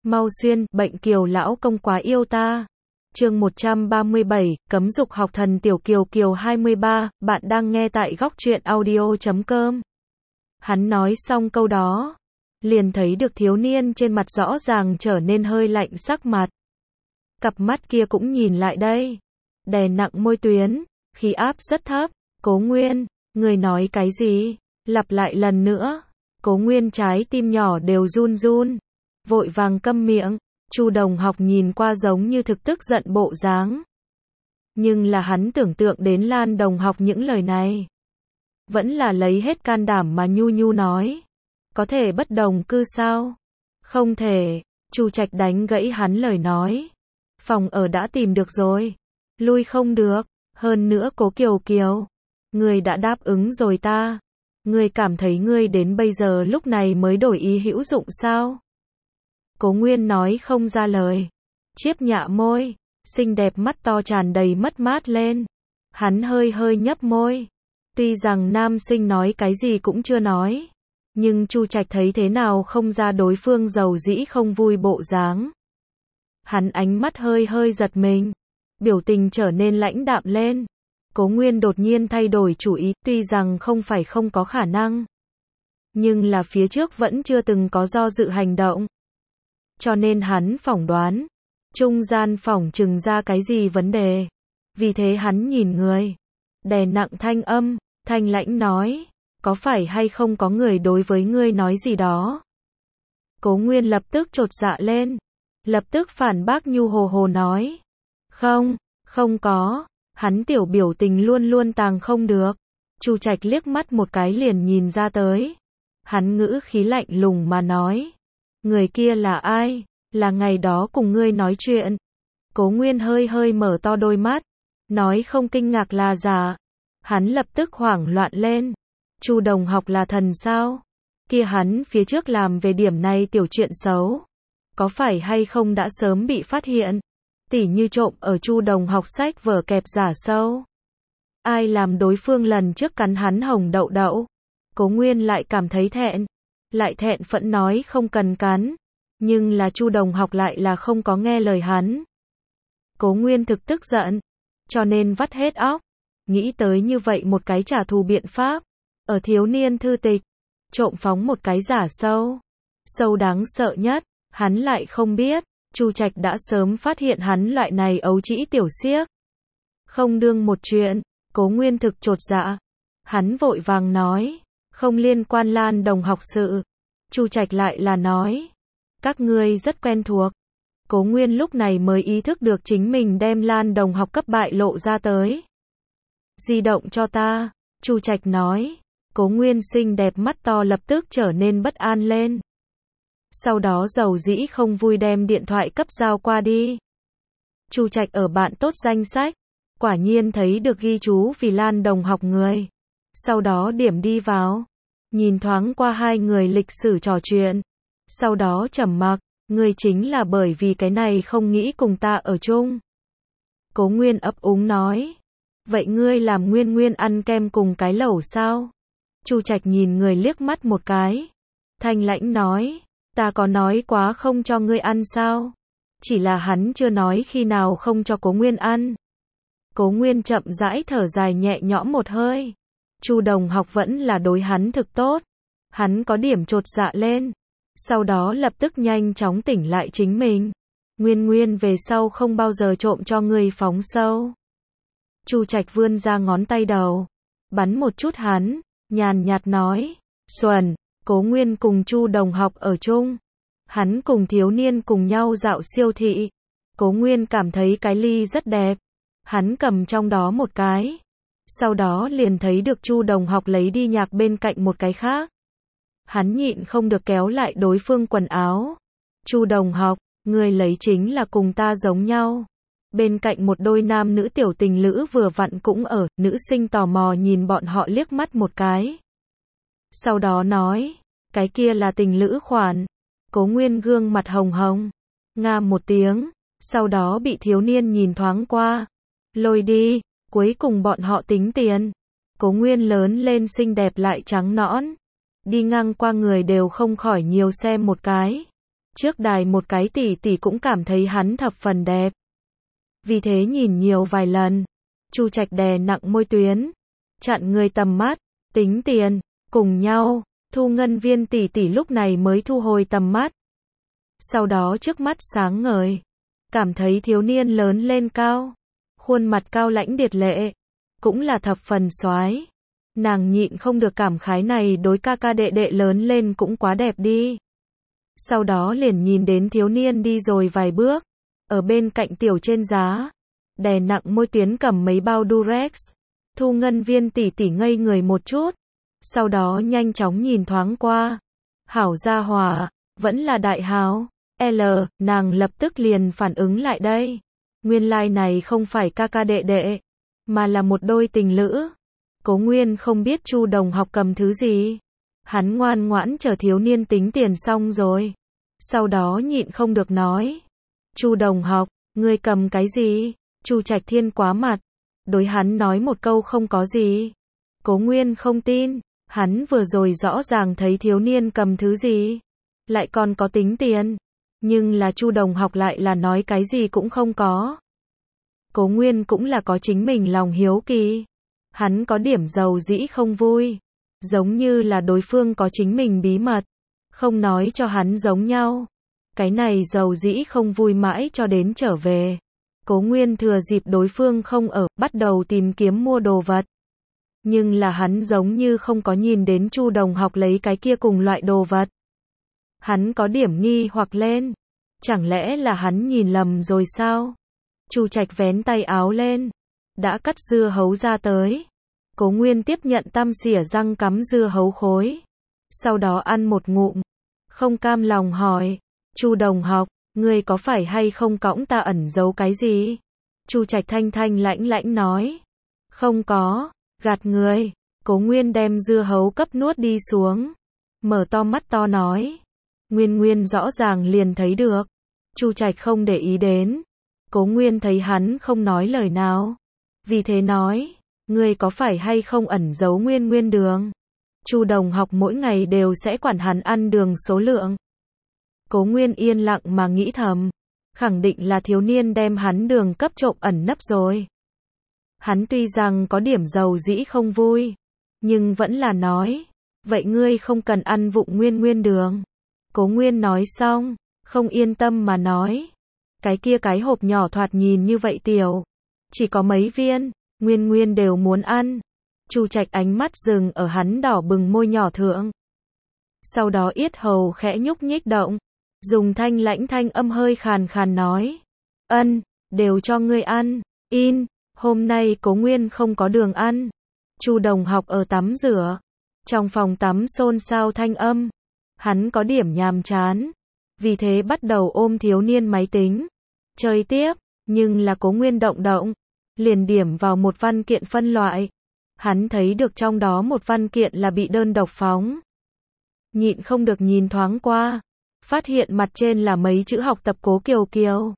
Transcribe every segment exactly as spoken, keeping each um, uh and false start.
Mau xuyên, bệnh Kiều lão công quá yêu ta. Chương một trăm ba mươi bảy, cấm dục học thần tiểu Kiều Kiều hai mươi ba, bạn đang nghe tại góc truyện audio chấm com. Hắn nói xong câu đó, liền thấy được thiếu niên trên mặt rõ ràng trở nên hơi lạnh sắc mặt. Cặp mắt kia cũng nhìn lại đây, đè nặng môi tuyến, khí áp rất thấp. Cố Nguyên, người nói cái gì? Lặp lại lần nữa. Cố Nguyên trái tim nhỏ đều run run, vội vàng câm miệng. Chu Đồng Học nhìn qua giống như thực tức giận bộ dáng, nhưng là hắn tưởng tượng đến Lan Đồng Học những lời này, vẫn là lấy hết can đảm mà nhu nhu nói, có thể bất đồng cư sao? Không thể. Chu Trạch đánh gãy hắn lời nói, phòng ở đã tìm được rồi, lui không được, hơn nữa Cố Kiều Kiều, ngươi đã đáp ứng rồi ta, ngươi cảm thấy ngươi đến bây giờ lúc này mới đổi ý hữu dụng sao? Cố Nguyên nói không ra lời, chiếp nhạ môi, xinh đẹp mắt to tràn đầy mất mát lên. Hắn hơi hơi nhấp môi, tuy rằng nam sinh nói cái gì cũng chưa nói, nhưng Chu Trạch thấy thế nào không ra đối phương giàu dĩ không vui bộ dáng. Hắn ánh mắt hơi hơi giật mình, biểu tình trở nên lãnh đạm lên. Cố Nguyên đột nhiên thay đổi chủ ý, tuy rằng không phải không có khả năng, nhưng là phía trước vẫn chưa từng có do dự hành động. Cho nên hắn phỏng đoán, trung gian phỏng chừng ra cái gì vấn đề. Vì thế hắn nhìn người, đè nặng thanh âm, thanh lãnh nói, có phải hay không có người đối với ngươi nói gì đó? Cố Nguyên lập tức chột dạ lên, lập tức phản bác nhu hồ hồ nói, không, không có. Hắn tiểu biểu tình luôn luôn tàng không được. Chu Trạch liếc mắt một cái liền nhìn ra tới. Hắn ngữ khí lạnh lùng mà nói, người kia là ai? Là ngày đó cùng ngươi nói chuyện. Cố Nguyên hơi hơi mở to đôi mắt, nói không kinh ngạc là giả. Hắn lập tức hoảng loạn lên. Chu Đồng Học là thần sao? Kia hắn phía trước làm về điểm này tiểu chuyện xấu, có phải hay không đã sớm bị phát hiện? Tỉ như trộm ở Chu Đồng Học sách vở kẹp giả sâu. Ai làm đối phương lần trước cắn hắn hồng đậu đậu? Cố Nguyên lại cảm thấy thẹn, lại thẹn phẫn nói không cần cắn, nhưng là Chu Đồng Học lại là không có nghe lời hắn. Cố Nguyên thực tức giận, cho nên vắt hết óc, nghĩ tới như vậy một cái trả thù biện pháp, ở thiếu niên thư tịch, trộm phóng một cái giả sâu. Sâu đáng sợ nhất, hắn lại không biết, Chu Trạch đã sớm phát hiện hắn loại này ấu trĩ tiểu xiếc. Không đương một chuyện, Cố Nguyên thực chột dạ. Hắn vội vàng nói, không liên quan Lan Đồng Học sự. Chu Trạch lại là nói, các ngươi rất quen thuộc. Cố Nguyên lúc này mới ý thức được chính mình đem Lan Đồng Học cấp bại lộ ra tới. Di động cho ta, Chu Trạch nói. Cố Nguyên xinh đẹp mắt to lập tức trở nên bất an lên. Sau đó giàu dĩ không vui đem điện thoại cấp giao qua đi. Chu Trạch ở bạn tốt danh sách, quả nhiên thấy được ghi chú vì Lan Đồng Học người. Sau đó điểm đi vào, nhìn thoáng qua hai người lịch sử trò chuyện. Sau đó trầm mặc, ngươi chính là bởi vì cái này không nghĩ cùng ta ở chung. Cố Nguyên ấp úng nói, vậy ngươi làm Nguyên Nguyên ăn kem cùng cái lẩu sao? Chu Trạch nhìn người liếc mắt một cái, thanh lãnh nói, ta có nói quá không cho ngươi ăn sao? Chỉ là hắn chưa nói khi nào không cho Cố Nguyên ăn. Cố Nguyên chậm rãi thở dài nhẹ nhõm một hơi. Chu Đồng Học vẫn là đối hắn thực tốt. Hắn có điểm chột dạ lên, sau đó lập tức nhanh chóng tỉnh lại chính mình. Nguyên Nguyên về sau không bao giờ trộm cho ngươi phóng sâu. Chu Trạch vươn ra ngón tay đầu, bắn một chút hắn, nhàn nhạt nói, xuẩn. Cố Nguyên cùng Chu Đồng Học ở chung, hắn cùng thiếu niên cùng nhau dạo siêu thị. Cố Nguyên cảm thấy cái ly rất đẹp, hắn cầm trong đó một cái, sau đó liền thấy được Chu Đồng Học lấy đi nhạc bên cạnh một cái khác. Hắn nhịn không được kéo lại đối phương quần áo. Chu Đồng Học, người lấy chính là cùng ta giống nhau. Bên cạnh một đôi nam nữ tiểu tình lữ vừa vặn cũng ở, nữ sinh tò mò nhìn bọn họ liếc mắt một cái. Sau đó nói, cái kia là tình lữ khoản. Cố Nguyên gương mặt hồng hồng, nga một tiếng, sau đó bị thiếu niên nhìn thoáng qua, lôi đi, cuối cùng bọn họ tính tiền. Cố Nguyên lớn lên xinh đẹp lại trắng nõn, đi ngang qua người đều không khỏi nhiều xem một cái. Trước đài một cái tỷ tỷ cũng cảm thấy hắn thập phần đẹp. Vì thế nhìn nhiều vài lần. Chu Trạch đè nặng môi Tuyến, chặn người tầm mắt, tính tiền, cùng nhau. Thu Ngân Viên tỷ tỷ lúc này mới thu hồi tầm mắt. Sau đó trước mắt sáng ngời, cảm thấy thiếu niên lớn lên cao, khuôn mặt cao lãnh điệt lệ, cũng là thập phần soái. Nàng nhịn không được cảm khái này đối ca ca đệ đệ lớn lên cũng quá đẹp đi. Sau đó liền nhìn đến thiếu niên đi rồi vài bước, ở bên cạnh tiểu trên giá, đè nặng môi Tuyến cầm mấy bao Durex. Thu Ngân Viên tỷ tỷ ngây người một chút, sau đó nhanh chóng nhìn thoáng qua. Hảo gia hỏa, vẫn là đại hào. L, nàng lập tức liền phản ứng lại đây. Nguyên lai like này không phải ca ca đệ đệ, mà là một đôi tình lữ. Cố Nguyên không biết Chu đồng học cầm thứ gì. Hắn ngoan ngoãn chờ thiếu niên tính tiền xong rồi. Sau đó nhịn không được nói. Chu đồng học, ngươi cầm cái gì? Chu Trạch Thiên quá mặt. Đối hắn nói một câu không có gì. Cố Nguyên không tin. Hắn vừa rồi rõ ràng thấy thiếu niên cầm thứ gì. Lại còn có tính tiền. Nhưng là Chu đồng học lại là nói cái gì cũng không có. Cố Nguyên cũng là có chính mình lòng hiếu kỳ. Hắn có điểm dầu dĩ không vui. Giống như là đối phương có chính mình bí mật. Không nói cho hắn giống nhau. Cái này dầu dĩ không vui mãi cho đến trở về. Cố Nguyên thừa dịp đối phương không ở, bắt đầu tìm kiếm mua đồ vật. Nhưng là hắn giống như không có nhìn đến Chu đồng học lấy cái kia cùng loại đồ vật. Hắn có điểm nghi hoặc lên. Chẳng lẽ là hắn nhìn lầm rồi sao? Chu Trạch vén tay áo lên. Đã cắt dưa hấu ra tới. Cố Nguyên tiếp nhận tăm xỉa răng cắm dưa hấu khối. Sau đó ăn một ngụm. Không cam lòng hỏi. Chu đồng học, ngươi có phải hay không cõng ta ẩn giấu cái gì? Chu Trạch thanh thanh lãnh lãnh nói. Không có, gạt người. Cố Nguyên đem dưa hấu cấp nuốt đi xuống. Mở to mắt to nói. Nguyên Nguyên rõ ràng liền thấy được. Chu Trạch không để ý đến. Cố Nguyên thấy hắn không nói lời nào. Vì thế nói. Ngươi có phải hay không ẩn giấu Nguyên Nguyên đường? Chu đồng học mỗi ngày đều sẽ quản hắn ăn đường số lượng. Cố Nguyên yên lặng mà nghĩ thầm. Khẳng định là thiếu niên đem hắn đường cấp trộm ẩn nấp rồi. Hắn tuy rằng có điểm dầu dĩ không vui. Nhưng vẫn là nói. Vậy ngươi không cần ăn vụng Nguyên Nguyên đường. Cố Nguyên nói xong. Không yên tâm mà nói. Cái kia cái hộp nhỏ thoạt nhìn như vậy tiểu. Chỉ có mấy viên. Nguyên Nguyên đều muốn ăn. Chu Trạch ánh mắt dừng ở hắn đỏ bừng môi nhỏ thượng. Sau đó yết hầu khẽ nhúc nhích động. Dùng thanh lãnh thanh âm hơi khàn khàn nói. Ân, đều cho ngươi ăn. In, hôm nay Cố Nguyên không có đường ăn. Chu đồng học ở tắm rửa. Trong phòng tắm xôn xao thanh âm. Hắn có điểm nhàm chán. Vì thế bắt đầu ôm thiếu niên máy tính. Chơi tiếp, nhưng là Cố Nguyên động động. Liền điểm vào một văn kiện phân loại. Hắn thấy được trong đó một văn kiện là bị đơn độc phóng. Nhịn không được nhìn thoáng qua. Phát hiện mặt trên là mấy chữ học tập Cố Kiều Kiều.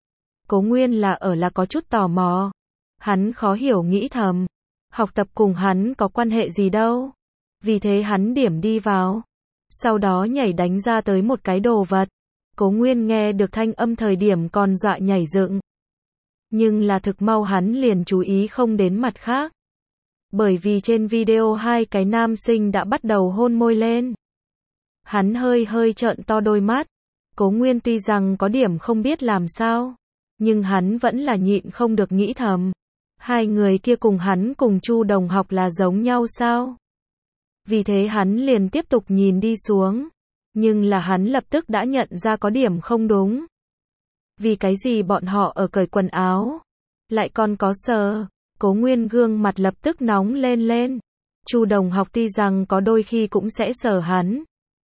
Cố Nguyên là ở là có chút tò mò. Hắn khó hiểu nghĩ thầm. Học tập cùng hắn có quan hệ gì đâu. Vì thế hắn điểm đi vào. Sau đó nhảy đánh ra tới một cái đồ vật. Cố Nguyên nghe được thanh âm thời điểm còn dọa nhảy dựng. Nhưng là thực mau hắn liền chú ý không đến mặt khác. Bởi vì trên video hai cái nam sinh đã bắt đầu hôn môi lên. Hắn hơi hơi trợn to đôi mắt. Cố Nguyên tuy rằng có điểm không biết làm sao. Nhưng hắn vẫn là nhịn không được nghĩ thầm. Hai người kia cùng hắn cùng Chu đồng học là giống nhau sao? Vì thế hắn liền tiếp tục nhìn đi xuống. Nhưng là hắn lập tức đã nhận ra có điểm không đúng. Vì cái gì bọn họ ở cởi quần áo? Lại còn có sờ. Cố Nguyên gương mặt lập tức nóng lên lên. Chu đồng học tuy rằng có đôi khi cũng sẽ sờ hắn.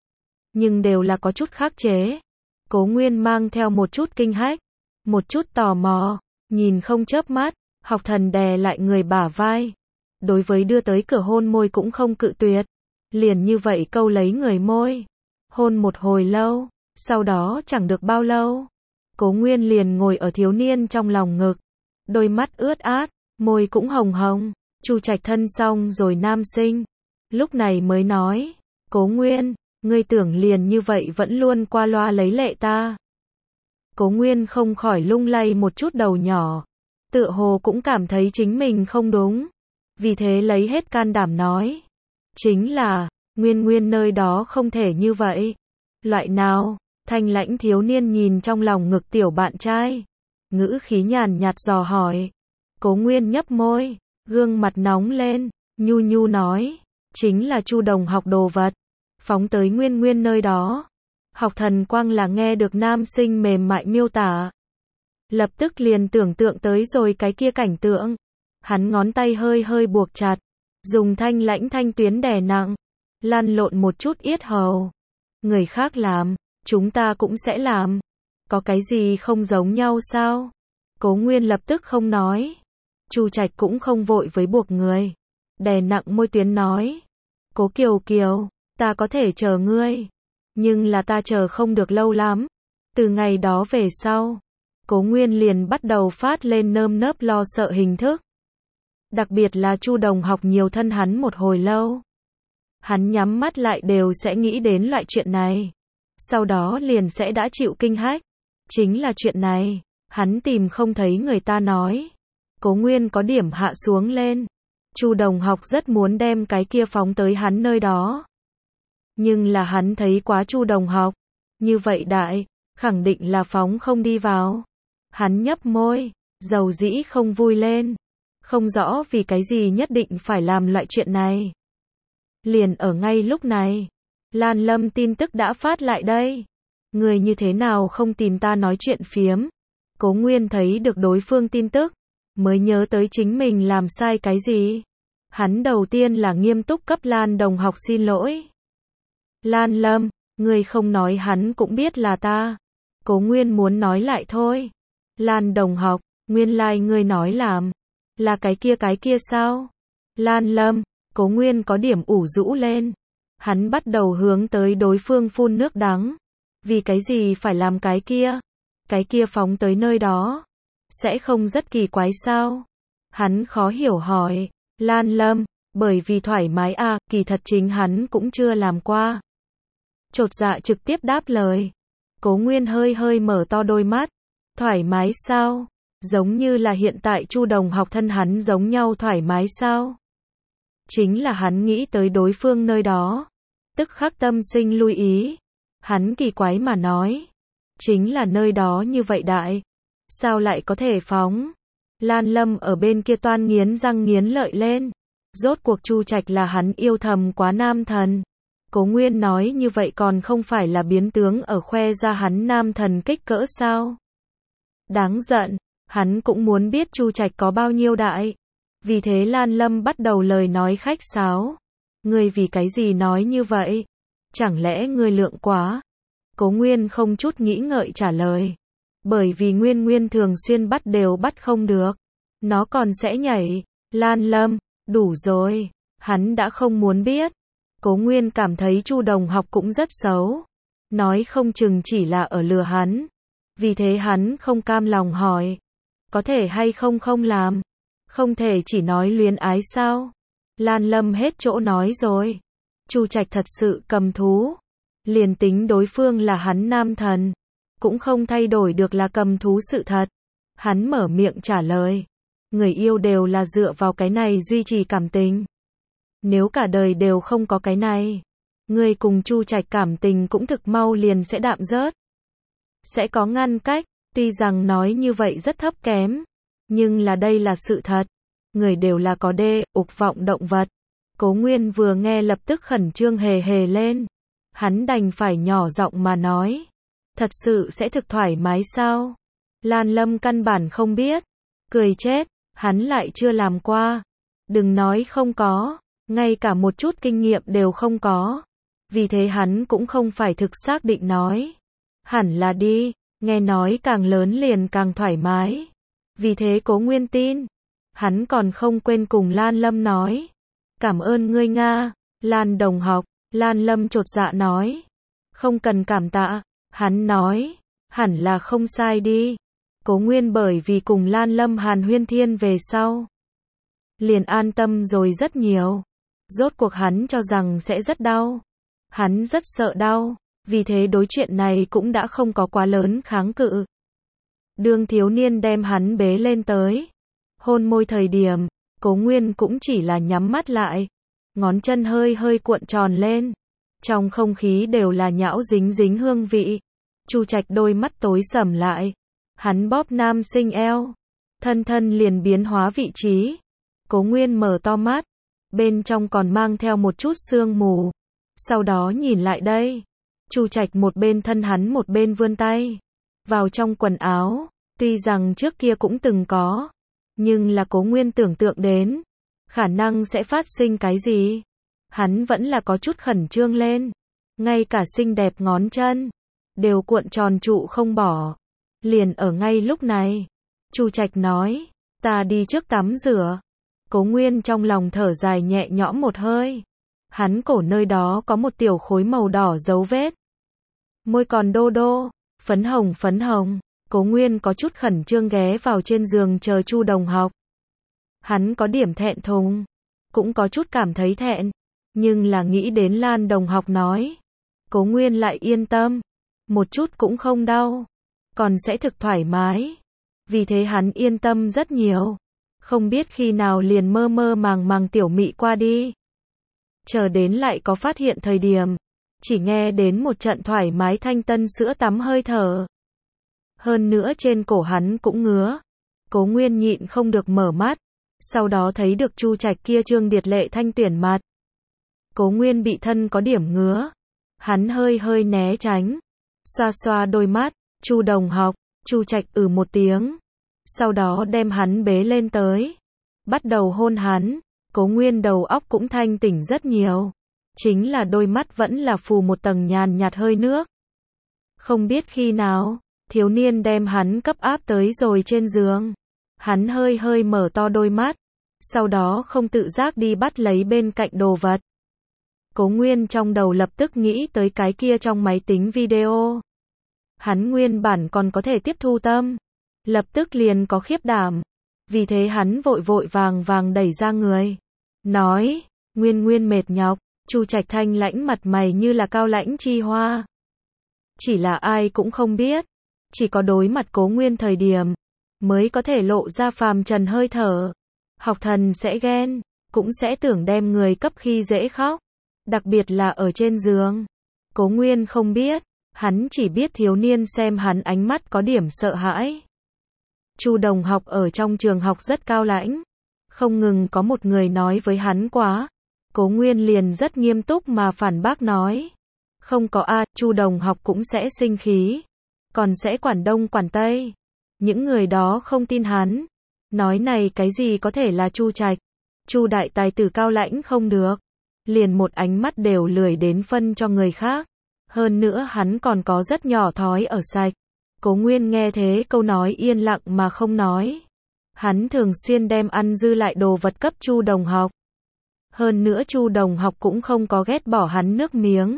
Nhưng đều là có chút khắc chế. Cố Nguyên mang theo một chút kinh hách. Một chút tò mò. Nhìn không chớp mắt. Học thần đè lại người bả vai. Đối với đưa tới cửa hôn môi cũng không cự tuyệt. Liền như vậy câu lấy người môi. Hôn một hồi lâu. Sau đó chẳng được bao lâu. Cố Nguyên liền ngồi ở thiếu niên trong lòng ngực. Đôi mắt ướt át. Môi cũng hồng hồng. Chu Trạch thân xong rồi nam sinh. Lúc này mới nói. Cố Nguyên, Ngươi tưởng liền như vậy vẫn luôn qua loa lấy lệ ta. Cố Nguyên không khỏi lung lay một chút đầu nhỏ, tựa hồ cũng cảm thấy chính mình không đúng, vì thế lấy hết can đảm nói. Chính là, Nguyên Nguyên nơi đó không thể như vậy. Loại nào? Thanh lãnh thiếu niên nhìn trong lòng ngực tiểu bạn trai, ngữ khí nhàn nhạt dò hỏi. Cố Nguyên nhấp môi, gương mặt nóng lên, nhu nhu nói, chính là Chu Đồng học đồ vật, phóng tới Nguyên Nguyên nơi đó. Học thần quang là nghe được nam sinh mềm mại miêu tả, lập tức liền tưởng tượng tới rồi cái kia cảnh tượng. Hắn ngón tay hơi hơi buộc chặt, dùng thanh lãnh thanh tuyến đè nặng, lăn lộn một chút yết hầu. Người khác làm, chúng ta cũng sẽ làm. Có cái gì không giống nhau sao? Cố Nguyên lập tức không nói. Chu Trạch cũng không vội với buộc người, đè nặng môi tuyến nói. Cố Kiều Kiều, ta có thể chờ ngươi, nhưng là ta chờ không được lâu lắm. Từ ngày đó về sau, Cố Nguyên liền bắt đầu phát lên nơm nớp lo sợ hình thức. Đặc biệt là Chu Đồng học nhiều thân hắn một hồi lâu. Hắn nhắm mắt lại đều sẽ nghĩ đến loại chuyện này. Sau đó liền sẽ đã chịu kinh hách. Chính là chuyện này, hắn tìm không thấy người ta nói. Cố Nguyên có điểm hạ xuống lên. Chu Đồng học rất muốn đem cái kia phóng tới hắn nơi đó. Nhưng là hắn thấy quá Chu Đồng học. Như vậy đại, khẳng định là phóng không đi vào. Hắn nhấp môi, dầu dĩ không vui lên. Không rõ vì cái gì nhất định phải làm loại chuyện này. Liền ở ngay lúc này, Lan Lâm tin tức đã phát lại đây. Người như thế nào không tìm ta nói chuyện phiếm? Cố Nguyên thấy được đối phương tin tức, mới nhớ tới chính mình làm sai cái gì. Hắn đầu tiên là nghiêm túc cấp Lan đồng học xin lỗi. Lan Lâm, người không nói hắn cũng biết là ta. Cố Nguyên muốn nói lại thôi. Lan đồng học, nguyên lai like ngươi nói làm. Là cái kia cái kia sao? Lan Lâm, Cố Nguyên có điểm ủ rũ lên. Hắn bắt đầu hướng tới đối phương phun nước đắng. Vì cái gì phải làm cái kia? Cái kia phóng tới nơi đó. Sẽ không rất kỳ quái sao? Hắn khó hiểu hỏi. Lan Lâm, bởi vì thoải mái à, kỳ thật chính hắn cũng chưa làm qua. Chột dạ trực tiếp đáp lời. Cố Nguyên hơi hơi mở to đôi mắt. Thoải mái sao? Giống như là hiện tại Chu Đồng học thân hắn giống nhau thoải mái sao? Chính là hắn nghĩ tới đối phương nơi đó. Tức khắc tâm sinh lưu ý. Hắn kỳ quái mà nói. Chính là nơi đó như vậy đại. Sao lại có thể phóng? Lan Lâm ở bên kia toan nghiến răng nghiến lợi lên. Rốt cuộc Chu Trạch là hắn yêu thầm quá nam thần. Cố Nguyên nói như vậy còn không phải là biến tướng ở khoe ra hắn nam thần kích cỡ sao? Đáng giận, hắn cũng muốn biết Chu Trạch có bao nhiêu đại. Vì thế Lan Lâm bắt đầu lời nói khách sáo. Ngươi vì cái gì nói như vậy? Chẳng lẽ ngươi lượng quá? Cố Nguyên không chút nghĩ ngợi trả lời. Bởi vì Nguyên Nguyên thường xuyên bắt đều bắt không được. Nó còn sẽ nhảy. Lan Lâm, đủ rồi. Hắn đã không muốn biết. Cố Nguyên cảm thấy Chu Đồng học cũng rất xấu. Nói không chừng chỉ là ở lừa hắn. Vì thế hắn không cam lòng hỏi. Có thể hay không không làm? Không thể chỉ nói luyến ái sao? Lan Lâm hết chỗ nói rồi. Chu Trạch thật sự cầm thú. Liền tính đối phương là hắn nam thần, cũng không thay đổi được là cầm thú sự thật. Hắn mở miệng trả lời. Người yêu đều là dựa vào cái này duy trì cảm tình. Nếu cả đời đều không có cái này, người cùng Chu Trạch cảm tình cũng thực mau liền sẽ đạm rớt. Sẽ có ngăn cách, tuy rằng nói như vậy rất thấp kém, nhưng là đây là sự thật. Người đều là có đê, ục vọng động vật. Cố Nguyên vừa nghe lập tức khẩn trương hề hề lên. Hắn đành phải nhỏ giọng mà nói. Thật sự sẽ thực thoải mái sao? Lan Lâm căn bản không biết. Cười chết, hắn lại chưa làm qua. Đừng nói không có, ngay cả một chút kinh nghiệm đều không có. Vì thế hắn cũng không phải thực xác định nói. Hẳn là đi, nghe nói càng lớn liền càng thoải mái. Vì thế Cố Nguyên tin. Hắn còn không quên cùng Lan Lâm nói. Cảm ơn ngươi Nga, Lan đồng học. Lan Lâm chột dạ nói. Không cần cảm tạ. Hắn nói. Hẳn là không sai đi. Cố Nguyên bởi vì cùng Lan Lâm hàn huyên thiên về sau. Liền an tâm rồi rất nhiều. Rốt cuộc hắn cho rằng sẽ rất đau. Hắn rất sợ đau, vì thế đối chuyện này cũng đã không có quá lớn kháng cự. Đương thiếu niên đem hắn bế lên tới, hôn môi thời điểm, Cố Nguyên cũng chỉ là nhắm mắt lại, ngón chân hơi hơi cuộn tròn lên, trong không khí đều là nhão dính dính hương vị. Chu Trạch đôi mắt tối sầm lại, hắn bóp nam sinh eo, thân thân liền biến hóa vị trí. Cố Nguyên mở to mắt, bên trong còn mang theo một chút sương mù. Sau đó nhìn lại đây, Chu Trạch một bên thân hắn một bên vươn tay vào trong quần áo, tuy rằng trước kia cũng từng có, nhưng là Cố Nguyên tưởng tượng đến khả năng sẽ phát sinh cái gì, hắn vẫn là có chút khẩn trương lên, ngay cả xinh đẹp ngón chân đều cuộn tròn trụ không bỏ. Liền ở ngay lúc này, Chu Trạch nói, ta đi trước tắm rửa. Cố Nguyên trong lòng thở dài nhẹ nhõm một hơi. Hắn cổ nơi đó có một tiểu khối màu đỏ dấu vết. Môi còn đô đô, phấn hồng phấn hồng. Cố Nguyên có chút khẩn trương ghé vào trên giường chờ Chu Đồng Học. Hắn có điểm thẹn thùng, cũng có chút cảm thấy thẹn, nhưng là nghĩ đến Lan Đồng Học nói, Cố Nguyên lại yên tâm, một chút cũng không đau, còn sẽ thực thoải mái. Vì thế hắn yên tâm rất nhiều. Không biết khi nào liền mơ mơ màng màng tiểu mị qua đi. Chờ đến lại có phát hiện thời điểm, chỉ nghe đến một trận thoải mái thanh tân sữa tắm hơi thở. Hơn nữa trên cổ hắn cũng ngứa. Cố Nguyên nhịn không được mở mắt, sau đó thấy được Chu Trạch kia trương điệt lệ thanh tuyển mặt. Cố Nguyên bị thân có điểm ngứa, hắn hơi hơi né tránh, xoa xoa đôi mắt. Chu Đồng Học. Chu Trạch ừ một tiếng, sau đó đem hắn bế lên tới, bắt đầu hôn hắn. Cố Nguyên đầu óc cũng thanh tỉnh rất nhiều, chính là đôi mắt vẫn là phủ một tầng nhàn nhạt hơi nước. Không biết khi nào, thiếu niên đem hắn cấp áp tới rồi trên giường. Hắn hơi hơi mở to đôi mắt, sau đó không tự giác đi bắt lấy bên cạnh đồ vật. Cố Nguyên trong đầu lập tức nghĩ tới cái kia trong máy tính video. Hắn nguyên bản còn có thể tiếp thu tâm, lập tức liền có khiếp đảm. Vì thế hắn vội vội vàng vàng đẩy ra người, nói, Nguyên Nguyên mệt nhọc. Chu Trạch thanh lãnh mặt mày như là cao lãnh chi hoa. Chỉ là ai cũng không biết, chỉ có đối mặt Cố Nguyên thời điểm, mới có thể lộ ra phàm trần hơi thở. Học thần sẽ ghen, cũng sẽ tưởng đem người cấp khi dễ khóc, đặc biệt là ở trên giường. Cố Nguyên không biết, hắn chỉ biết thiếu niên xem hắn ánh mắt có điểm sợ hãi. Chu Đồng Học ở trong trường học rất cao lãnh, không ngừng có một người nói với hắn quá. Cố Nguyên liền rất nghiêm túc mà phản bác nói, không có a, Chu Đồng Học cũng sẽ sinh khí, còn sẽ quản đông quản tây. Những người đó không tin hắn, nói này cái gì có thể là Chu Trạch. Chu đại tài tử cao lãnh không được, liền một ánh mắt đều lười đến phân cho người khác. Hơn nữa hắn còn có rất nhỏ thói ở sạch. Cố Nguyên nghe thế câu nói yên lặng mà không nói. Hắn thường xuyên đem ăn dư lại đồ vật cấp Chu Đồng Học. Hơn nữa Chu Đồng Học cũng không có ghét bỏ hắn nước miếng.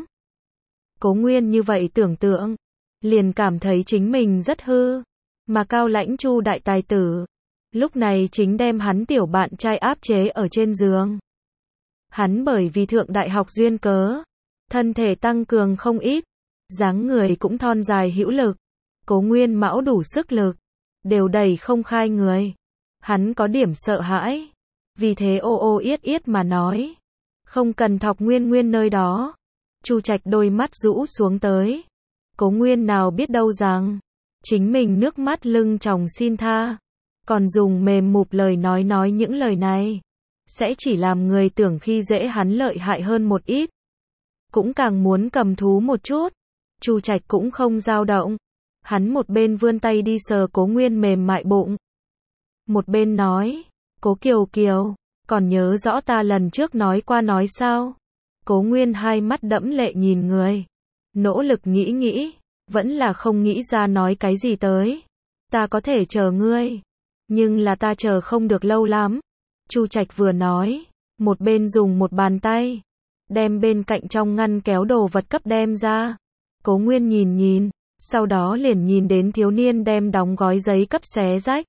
Cố Nguyên như vậy tưởng tượng, liền cảm thấy chính mình rất hư. Mà cao lãnh Chu đại tài tử, lúc này chính đem hắn tiểu bạn trai áp chế ở trên giường. Hắn bởi vì thượng đại học duyên cớ, thân thể tăng cường không ít, dáng người cũng thon dài hữu lực. Cố Nguyên mão đủ sức lực, đều đẩy không khai người. Hắn có điểm sợ hãi, vì thế ô ô yết yết mà nói, không cần thọc Nguyên Nguyên nơi đó. Chu Trạch đôi mắt rũ xuống tới. Cố Nguyên nào biết đâu rằng, chính mình nước mắt lưng tròng xin tha, còn dùng mềm mụp lời nói nói những lời này, sẽ chỉ làm người tưởng khi dễ hắn lợi hại hơn một ít. Cũng càng muốn cầm thú một chút. Chu Trạch cũng không dao động. Hắn một bên vươn tay đi sờ Cố Nguyên mềm mại bụng, một bên nói, Cố Kiều Kiều, còn nhớ rõ ta lần trước nói qua nói sao? Cố Nguyên hai mắt đẫm lệ nhìn người, nỗ lực nghĩ nghĩ, vẫn là không nghĩ ra nói cái gì tới. Ta có thể chờ ngươi, nhưng là ta chờ không được lâu lắm. Chu Trạch vừa nói, một bên dùng một bàn tay đem bên cạnh trong ngăn kéo đồ vật cấp đem ra. Cố Nguyên nhìn nhìn, sau đó liền nhìn đến thiếu niên đem đóng gói giấy cấp xé rách.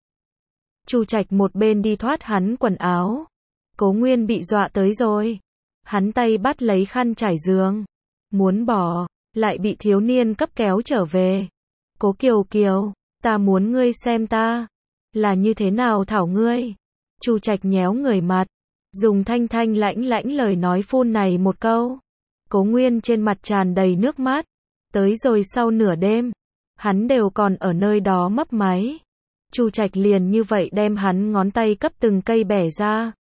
Chu Trạch một bên đi thoát hắn quần áo. Cố Nguyên bị dọa tới rồi. Hắn tay bắt lấy khăn trải giường, Muốn bỏ, lại bị thiếu niên cấp kéo trở về. Cố Kiều Kiều, ta muốn ngươi xem ta là như thế nào thảo ngươi. Chu Trạch nhéo người mặt, dùng thanh thanh lãnh lãnh lời nói phun này một câu. Cố Nguyên trên mặt tràn đầy nước mắt. Tới rồi sau nửa đêm, hắn đều còn ở nơi đó mấp máy. Chu Trạch liền như vậy đem hắn ngón tay cấp từng cây bẻ ra.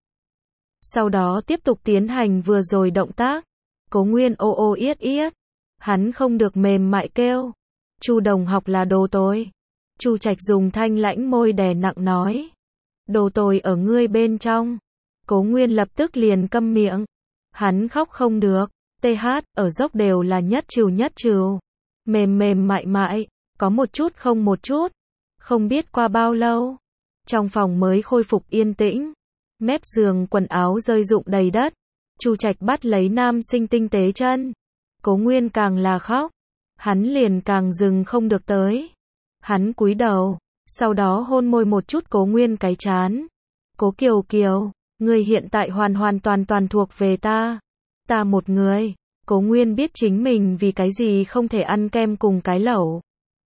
Sau đó tiếp tục tiến hành vừa rồi động tác. Cố Nguyên ô ô yết yết, hắn không được mềm mại kêu. Chu đồng học là đồ tồi. Chu Trạch dùng thanh lãnh môi đè nặng nói. Đồ tồi ở ngươi bên trong. Cố Nguyên lập tức liền câm miệng. Hắn khóc không được. tê hát, ở dốc đều là nhất trừ nhất trừ. Mềm mềm mại mại, có một chút không một chút. Không biết qua bao lâu, trong phòng mới khôi phục yên tĩnh. Mép giường quần áo rơi rụng đầy đất. Chu Trạch bắt lấy nam sinh tinh tế chân. Cố Nguyên càng là khóc, hắn liền càng dừng không được tới. Hắn cúi đầu, sau đó hôn môi một chút Cố Nguyên cái trán. Cố Kiều Kiều, ngươi hiện tại hoàn hoàn toàn toàn thuộc về ta. Ta một người. Cố Nguyên biết chính mình vì cái gì không thể ăn kem cùng cái lẩu.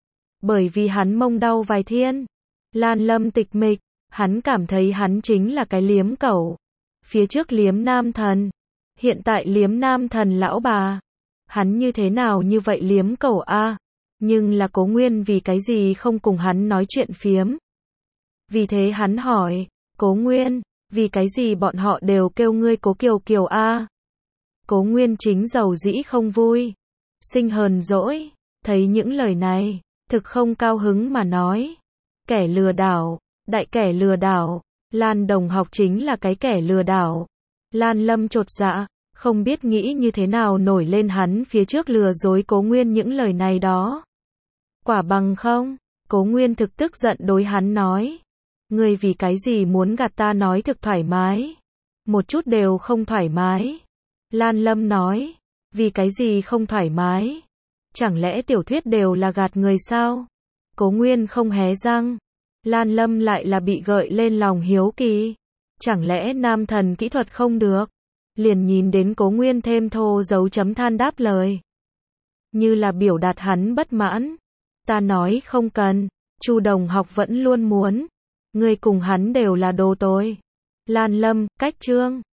Bởi vì hắn mông đau vài thiên. Lan Lâm tịch mịch, hắn cảm thấy hắn chính là cái liếm cẩu. Phía trước liếm nam thần, hiện tại liếm nam thần lão bà. Hắn như thế nào như vậy liếm cẩu a? Nhưng là Cố Nguyên vì cái gì không cùng hắn nói chuyện phiếm. Vì thế hắn hỏi, Cố Nguyên, vì cái gì bọn họ đều kêu ngươi Cố Kiều Kiều a? Cố Nguyên chính giàu dĩ không vui, sinh hờn dỗi, thấy những lời này, thực không cao hứng mà nói. Kẻ lừa đảo, đại kẻ lừa đảo, Lan đồng học chính là cái kẻ lừa đảo. Lan Lâm chột dạ, không biết nghĩ như thế nào nổi lên hắn phía trước lừa dối Cố Nguyên những lời này đó. Quả bằng không, Cố Nguyên thực tức giận đối hắn nói. Ngươi vì cái gì muốn gạt ta nói thực thoải mái? Một chút đều không thoải mái. Lan Lâm nói, vì cái gì không thoải mái? Chẳng lẽ tiểu thuyết đều là gạt người sao? Cố Nguyên không hé răng. Lan Lâm lại là bị gợi lên lòng hiếu kỳ. Chẳng lẽ nam thần kỹ thuật không được? Liền nhìn đến Cố Nguyên thêm thô dấu chấm than đáp lời. Như là biểu đạt hắn bất mãn. Ta nói không cần, Chu đồng học vẫn luôn muốn. Ngươi cùng hắn đều là đồ tồi. Lan Lâm, cách chương.